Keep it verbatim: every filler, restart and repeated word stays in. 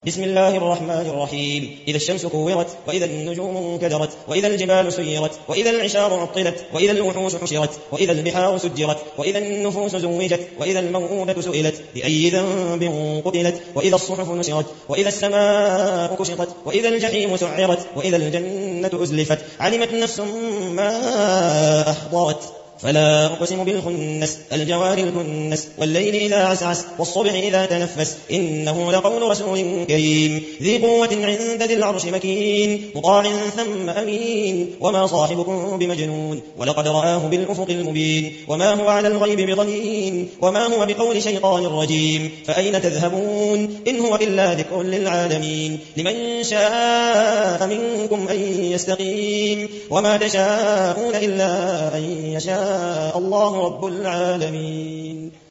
بسم الله الرحمن الرحيم إذا الشمس كورت وإذا النجوم انكدرت وإذا الجبال سيرت وإذا العشار عطلت وإذا الوحوش حشرت وإذا البحار سجرت وإذا النفوس زوجت وإذا الموءودة سئلت بأي ذنب قتلت وإذا الصحف نشرت وإذا السماء كشطت وإذا الجحيم سعرت وإذا الجنة أزلفت علمت نفس ما أحضرت فلا أقسم بالخنس الجوار الكنس والليل إذا عسعس والصبح إذا تنفس إنه لقول رسول كريم ذي قوة عند ذي العرش مكين مطاع ثم أمين وما صاحبكم بمجنون ولقد رآه بالأفق المبين وما هو على الغيب بضنين وما هو بقول شيطان رجيم فأين تذهبون إن هو إلا ذكر للعالمين لمن شاء منكم أن يستقيم وما تشاءون إلا أن يشاء الله رب العالمين.